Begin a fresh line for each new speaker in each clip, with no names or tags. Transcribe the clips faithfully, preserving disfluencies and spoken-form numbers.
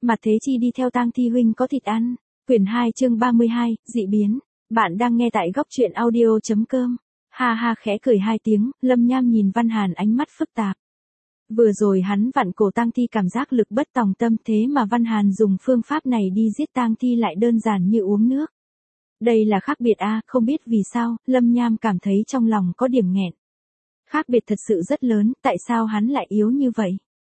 Mặt thế chi đi theo tang thi huynh có thịt ăn. Quyển hai chương ba mươi hai, dị biến. Bạn đang nghe tại góc truyện audio.com. Ha ha khẽ cười hai tiếng, Lâm Nham nhìn Văn Hàn ánh mắt phức tạp. Vừa rồi hắn vặn cổ tang thi cảm giác lực bất tòng tâm, thế mà Văn Hàn dùng phương pháp này đi giết tang thi lại đơn giản như uống nước. Đây là khác biệt a, à, không biết vì sao, Lâm Nham cảm thấy trong lòng có điểm nghẹn. Khác biệt thật sự rất lớn, tại sao hắn lại yếu như vậy?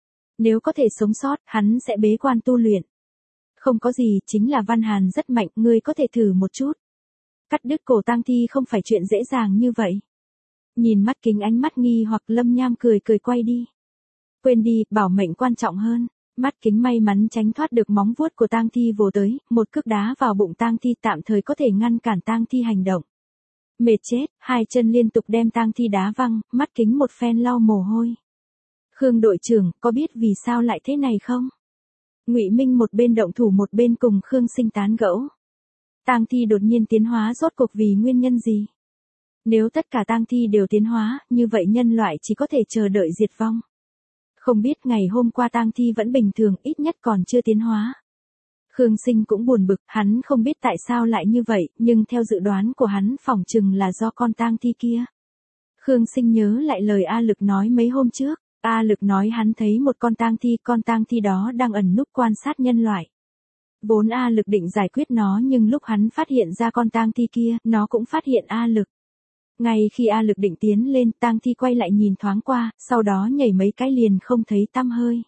Nếu có thể sống sót, hắn sẽ bế quan tu luyện. Không có gì, chính là Văn Hàn rất mạnh, ngươi có thể thử một chút. Cắt đứt cổ tang thi không phải chuyện dễ dàng như vậy. Nhìn mắt kính ánh mắt nghi hoặc Lâm Nham cười cười quay đi. Quên đi, bảo mệnh quan trọng hơn. Mắt kính may mắn tránh thoát được móng vuốt của tang thi vồ tới, một cước đá vào bụng tang thi tạm thời có thể ngăn cản tang thi hành động. Mệt chết, hai chân liên tục đem tang thi đá văng, mắt kính một phen lau mồ hôi. Khương đội trưởng, có biết vì sao lại thế này không? Ngụy Minh một bên động thủ một bên cùng Khương Sinh tán gẫu. Tang thi đột nhiên tiến hóa rốt cuộc vì nguyên nhân gì? Nếu tất cả tang thi đều tiến hóa, như vậy nhân loại chỉ có thể chờ đợi diệt vong. Không biết ngày hôm qua tang thi vẫn bình thường, ít nhất còn chưa tiến hóa. Khương Sinh cũng buồn bực, hắn không biết tại sao lại như vậy, nhưng theo dự đoán của hắn phỏng chừng là do con tang thi kia. Khương Sinh nhớ lại lời A Lực nói mấy hôm trước. A Lực nói hắn thấy một con tang thi, con tang thi đó đang ẩn núp quan sát nhân loại. Vốn A Lực định giải quyết nó nhưng lúc hắn phát hiện ra con tang thi kia, nó cũng phát hiện A Lực. Ngay khi A Lực định tiến lên, tang thi quay lại nhìn thoáng qua, sau đó nhảy mấy cái liền không thấy tăm hơi.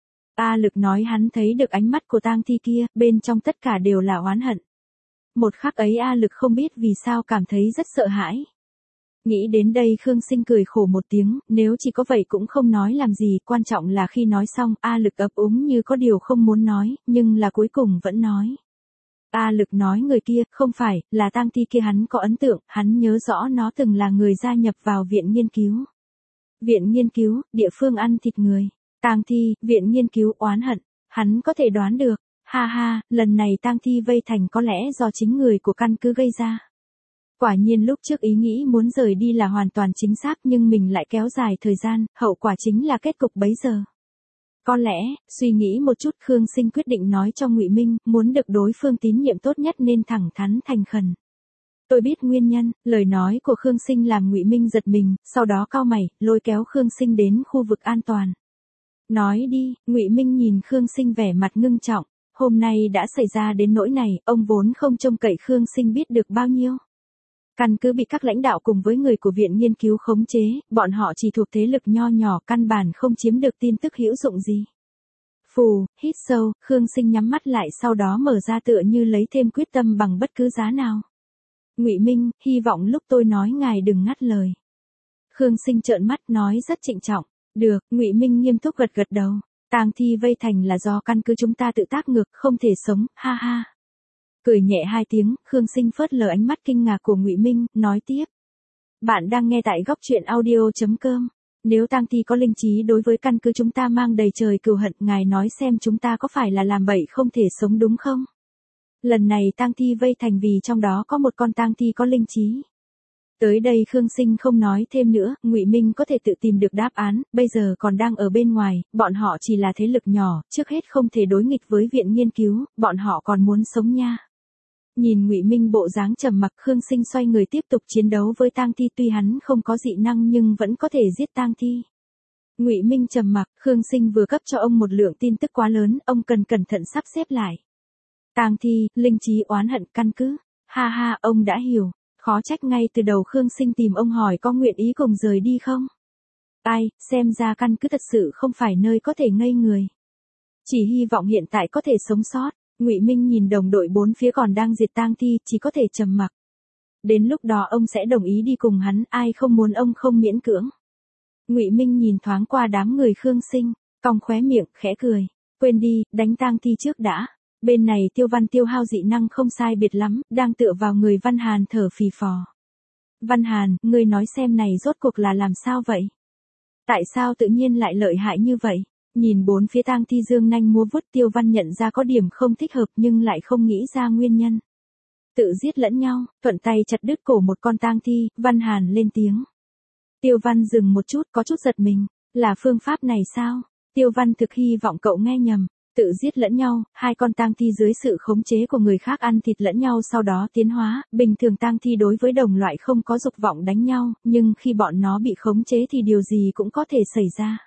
A Lực nói hắn thấy được ánh mắt của tang thi kia, bên trong tất cả đều là oán hận. Một khắc ấy A Lực không biết vì sao cảm thấy rất sợ hãi. Nghĩ đến đây Khương Sinh cười khổ một tiếng, nếu chỉ có vậy cũng không nói làm gì, quan trọng là khi nói xong, A Lực ấp úng như có điều không muốn nói, nhưng là cuối cùng vẫn nói. A Lực nói người kia, không phải, là tang thi kia hắn có ấn tượng, hắn nhớ rõ nó từng là người gia nhập vào viện nghiên cứu. Viện nghiên cứu, địa phương ăn thịt người. Tang thi, viện nghiên cứu, oán hận, hắn có thể đoán được, ha ha, lần này tang thi vây thành có lẽ do chính người của căn cứ gây ra. Quả nhiên lúc trước ý nghĩ muốn rời đi là hoàn toàn chính xác nhưng mình lại kéo dài thời gian, hậu quả chính là kết cục bấy giờ. Có lẽ, suy nghĩ một chút Khương Sinh quyết định nói cho Ngụy Minh, muốn được đối phương tín nhiệm tốt nhất nên thẳng thắn thành khẩn. Tôi biết nguyên nhân, lời nói của Khương Sinh làm Ngụy Minh giật mình, sau đó cau mày, lôi kéo Khương Sinh đến khu vực an toàn. Nói đi, Ngụy Minh nhìn Khương Sinh vẻ mặt ngưng trọng, hôm nay đã xảy ra đến nỗi này, ông vốn không trông cậy Khương Sinh biết được bao nhiêu. Căn cứ bị các lãnh đạo cùng với người của viện nghiên cứu khống chế, bọn họ chỉ thuộc thế lực nho nhỏ căn bản không chiếm được tin tức hữu dụng gì. Phù, hít sâu, Khương Sinh nhắm mắt lại sau đó mở ra tựa như lấy thêm quyết tâm bằng bất cứ giá nào. Ngụy Minh, hy vọng lúc tôi nói ngài đừng ngắt lời. Khương Sinh trợn mắt nói rất trịnh trọng. Được, Ngụy Minh nghiêm túc gật gật đầu. Tang thi vây thành là do căn cứ chúng ta tự tác ngược, không thể sống, ha ha. Cười nhẹ hai tiếng, Khương Sinh phớt lờ ánh mắt kinh ngạc của Ngụy Minh, nói tiếp. Bạn đang nghe tại góc truyện audio.com. Nếu tang thi có linh trí đối với căn cứ chúng ta mang đầy trời cừu hận, ngài nói xem chúng ta có phải là làm bậy không thể sống đúng không? Lần này tang thi vây thành vì trong đó có một con tang thi có linh trí. Tới đây Khương Sinh không nói thêm nữa, Ngụy Minh có thể tự tìm được đáp án, bây giờ còn đang ở bên ngoài, bọn họ chỉ là thế lực nhỏ, trước hết không thể đối nghịch với viện nghiên cứu, bọn họ còn muốn sống nha. Nhìn Ngụy Minh bộ dáng trầm mặc, Khương Sinh xoay người tiếp tục chiến đấu với tang thi, tuy hắn không có dị năng nhưng vẫn có thể giết tang thi. Ngụy Minh trầm mặc, Khương Sinh vừa cấp cho ông một lượng tin tức quá lớn, ông cần cẩn thận sắp xếp lại. Tang thi, linh trí, oán hận, căn cứ. Ha ha, ông đã hiểu. Khó trách ngay từ đầu Khương Sinh tìm ông hỏi có nguyện ý cùng rời đi không? Ai, xem ra căn cứ thật sự không phải nơi có thể ngây người. Chỉ hy vọng hiện tại có thể sống sót. Ngụy Minh nhìn đồng đội bốn phía còn đang diệt tang thi, chỉ có thể trầm mặc. Đến lúc đó ông sẽ đồng ý đi cùng hắn, ai không muốn ông không miễn cưỡng. Ngụy Minh nhìn thoáng qua đám người Khương Sinh, cong khóe miệng, khẽ cười. Quên đi, đánh tang thi trước đã. Bên này Tiêu Văn tiêu hao dị năng không sai biệt lắm, đang tựa vào người Văn Hàn thở phì phò. Văn Hàn, ngươi nói xem này rốt cuộc là làm sao vậy? Tại sao tự nhiên lại lợi hại như vậy? Nhìn bốn phía tang thi dương nanh múa vuốt, Tiêu Văn nhận ra có điểm không thích hợp nhưng lại không nghĩ ra nguyên nhân. Tự giết lẫn nhau, thuận tay chặt đứt cổ một con tang thi, Văn Hàn lên tiếng. Tiêu Văn dừng một chút có chút giật mình, là phương pháp này sao? Tiêu Văn thực hy vọng cậu nghe nhầm. Tự giết lẫn nhau, hai con tang thi dưới sự khống chế của người khác ăn thịt lẫn nhau sau đó tiến hóa, bình thường tang thi đối với đồng loại không có dục vọng đánh nhau, nhưng khi bọn nó bị khống chế thì điều gì cũng có thể xảy ra.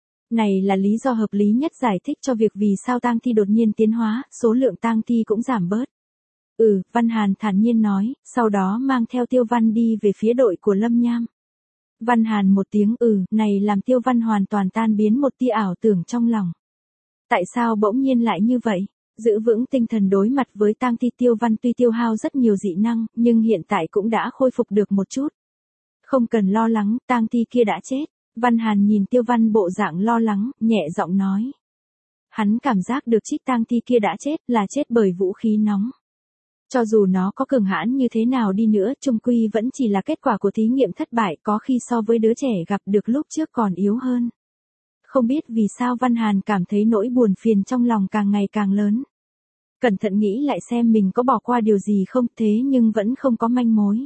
Này là lý do hợp lý nhất giải thích cho việc vì sao tang thi đột nhiên tiến hóa, số lượng tang thi cũng giảm bớt. Ừ, Văn Hàn thản nhiên nói, sau đó mang theo Tiêu Văn đi về phía đội của Lâm Nham. Văn Hàn một tiếng ừ, này làm Tiêu Văn hoàn toàn tan biến một tia ảo tưởng trong lòng. Tại sao bỗng nhiên lại như vậy? Giữ vững tinh thần đối mặt với tang thi, Tiêu Văn tuy tiêu hao rất nhiều dị năng, nhưng hiện tại cũng đã khôi phục được một chút. Không cần lo lắng, tang thi kia đã chết. Văn Hàn nhìn Tiêu Văn bộ dạng lo lắng, nhẹ giọng nói. Hắn cảm giác được chiếc tang thi kia đã chết, là chết bởi vũ khí nóng. Cho dù nó có cường hãn như thế nào đi nữa, chung quy vẫn chỉ là kết quả của thí nghiệm thất bại, có khi so với đứa trẻ gặp được lúc trước còn yếu hơn. Không biết vì sao Văn Hàn cảm thấy nỗi buồn phiền trong lòng càng ngày càng lớn. Cẩn thận nghĩ lại xem mình có bỏ qua điều gì không, thế nhưng vẫn không có manh mối.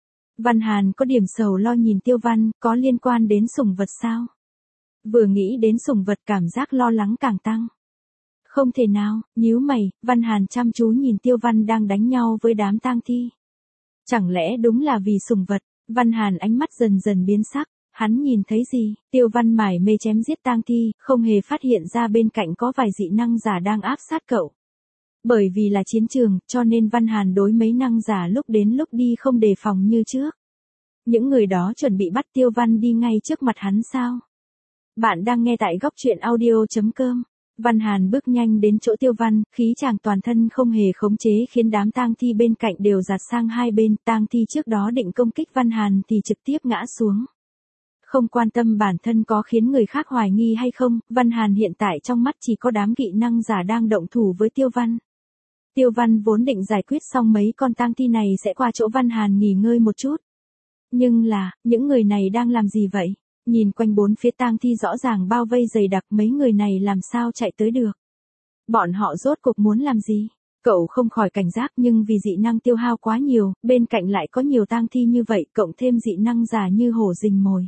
Văn Hàn có điểm sầu lo nhìn Tiêu Văn, có liên quan đến sủng vật sao? Vừa nghĩ đến sủng vật cảm giác lo lắng càng tăng. Không thể nào, nhíu mày, Văn Hàn chăm chú nhìn Tiêu Văn đang đánh nhau với đám tang thi. Chẳng lẽ đúng là vì sủng vật? Văn Hàn ánh mắt dần dần biến sắc, hắn nhìn thấy gì? Tiêu Văn mải mê chém giết tang thi, không hề phát hiện ra bên cạnh có vài dị năng giả đang áp sát cậu. Bởi vì là chiến trường, cho nên Văn Hàn đối mấy năng giả lúc đến lúc đi không đề phòng như trước. Những người đó chuẩn bị bắt Tiêu Văn đi ngay trước mặt hắn sao? Bạn đang nghe tại góc truyện audio chấm com. Văn Hàn bước nhanh đến chỗ Tiêu Văn, khí chàng toàn thân không hề khống chế khiến đám tang thi bên cạnh đều giạt sang hai bên, tang thi trước đó định công kích Văn Hàn thì trực tiếp ngã xuống. Không quan tâm bản thân có khiến người khác hoài nghi hay không, Văn Hàn hiện tại trong mắt chỉ có đám kỹ năng giả đang động thủ với Tiêu Văn. Tiêu Văn vốn định giải quyết xong mấy con tang thi này sẽ qua chỗ Văn Hàn nghỉ ngơi một chút. Nhưng là, những người này đang làm gì vậy? Nhìn quanh bốn phía tang thi rõ ràng bao vây dày đặc, mấy người này làm sao chạy tới được? Bọn họ rốt cuộc muốn làm gì? Cậu không khỏi cảnh giác, nhưng vì dị năng tiêu hao quá nhiều, bên cạnh lại có nhiều tang thi như vậy, cộng thêm dị năng giả như hổ rình mồi.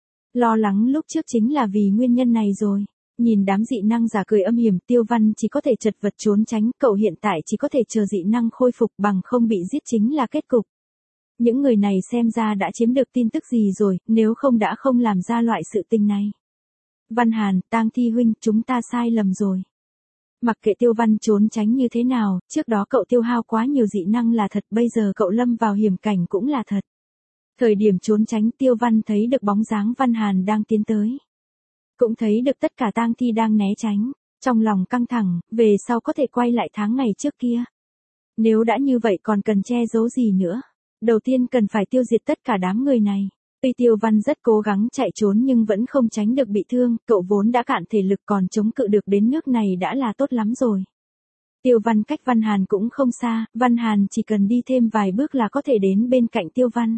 Lo lắng lúc trước chính là vì nguyên nhân này rồi. Nhìn đám dị năng giả cười âm hiểm, Tiêu Văn chỉ có thể chật vật trốn tránh, cậu hiện tại chỉ có thể chờ dị năng khôi phục, bằng không bị giết chính là kết cục. Những người này xem ra đã chiếm được tin tức gì rồi, nếu không đã không làm ra loại sự tình này. Văn Hàn, tang thi huynh, chúng ta sai lầm rồi. Mặc kệ Tiêu Văn trốn tránh như thế nào, trước đó cậu tiêu hao quá nhiều dị năng là thật, bây giờ cậu lâm vào hiểm cảnh cũng là thật. Thời điểm trốn tránh, Tiêu Văn thấy được bóng dáng Văn Hàn đang tiến tới. Cũng thấy được tất cả tang thi đang né tránh, trong lòng căng thẳng, về sau có thể quay lại tháng ngày trước kia. Nếu đã như vậy còn cần che giấu gì nữa? Đầu tiên cần phải tiêu diệt tất cả đám người này. Tuy Tiêu Văn rất cố gắng chạy trốn nhưng vẫn không tránh được bị thương, cậu vốn đã cạn thể lực còn chống cự được đến nước này đã là tốt lắm rồi. Tiêu Văn cách Văn Hàn cũng không xa, Văn Hàn chỉ cần đi thêm vài bước là có thể đến bên cạnh Tiêu Văn.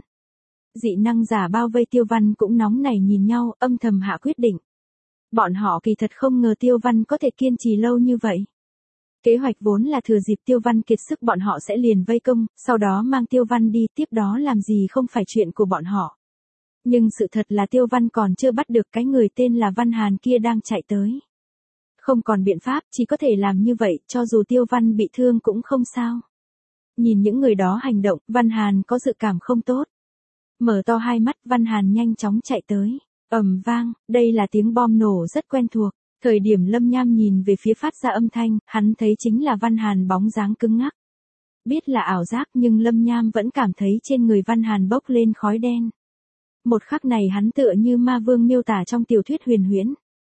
Dị năng giả bao vây Tiêu Văn cũng nóng nảy nhìn nhau, âm thầm hạ quyết định. Bọn họ kỳ thật không ngờ Tiêu Văn có thể kiên trì lâu như vậy. Kế hoạch vốn là thừa dịp Tiêu Văn kiệt sức bọn họ sẽ liền vây công, sau đó mang Tiêu Văn đi, tiếp đó làm gì không phải chuyện của bọn họ. Nhưng sự thật là Tiêu Văn còn chưa bắt được cái người tên là Văn Hàn kia đang chạy tới. Không còn biện pháp, chỉ có thể làm như vậy, cho dù Tiêu Văn bị thương cũng không sao. Nhìn những người đó hành động, Văn Hàn có dự cảm không tốt. Mở to hai mắt, Văn Hàn nhanh chóng chạy tới. Ầm vang, đây là tiếng bom nổ rất quen thuộc. Thời điểm Lâm Nham nhìn về phía phát ra âm thanh, hắn thấy chính là Văn Hàn bóng dáng cứng ngắc. Biết là ảo giác nhưng Lâm Nham vẫn cảm thấy trên người Văn Hàn bốc lên khói đen. Một khắc này hắn tựa như ma vương miêu tả trong tiểu thuyết huyền huyễn.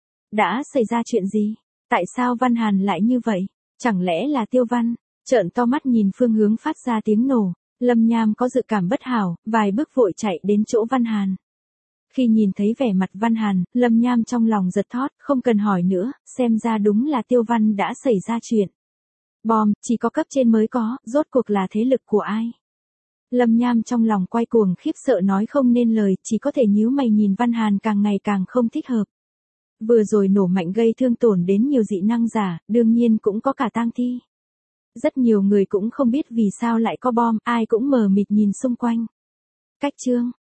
Đã xảy ra chuyện gì? Tại sao Văn Hàn lại như vậy? Chẳng lẽ là Tiêu Văn? Trợn to mắt nhìn phương hướng phát ra tiếng nổ, Lâm Nham có dự cảm bất hảo, vài bước vội chạy đến chỗ Văn Hàn. Khi nhìn thấy vẻ mặt Văn Hàn, Lâm Nham trong lòng giật thót, không cần hỏi nữa, xem ra đúng là Tiêu Văn đã xảy ra chuyện. Bom, chỉ có cấp trên mới có, rốt cuộc là thế lực của ai? Lâm Nham trong lòng quay cuồng khiếp sợ nói không nên lời, chỉ có thể nhíu mày nhìn Văn Hàn càng ngày càng không thích hợp. Vừa rồi nổ mạnh gây thương tổn đến nhiều dị năng giả, đương nhiên cũng có cả tang thi. Rất nhiều người cũng không biết vì sao lại có bom, ai cũng mờ mịt nhìn xung quanh. Cách chương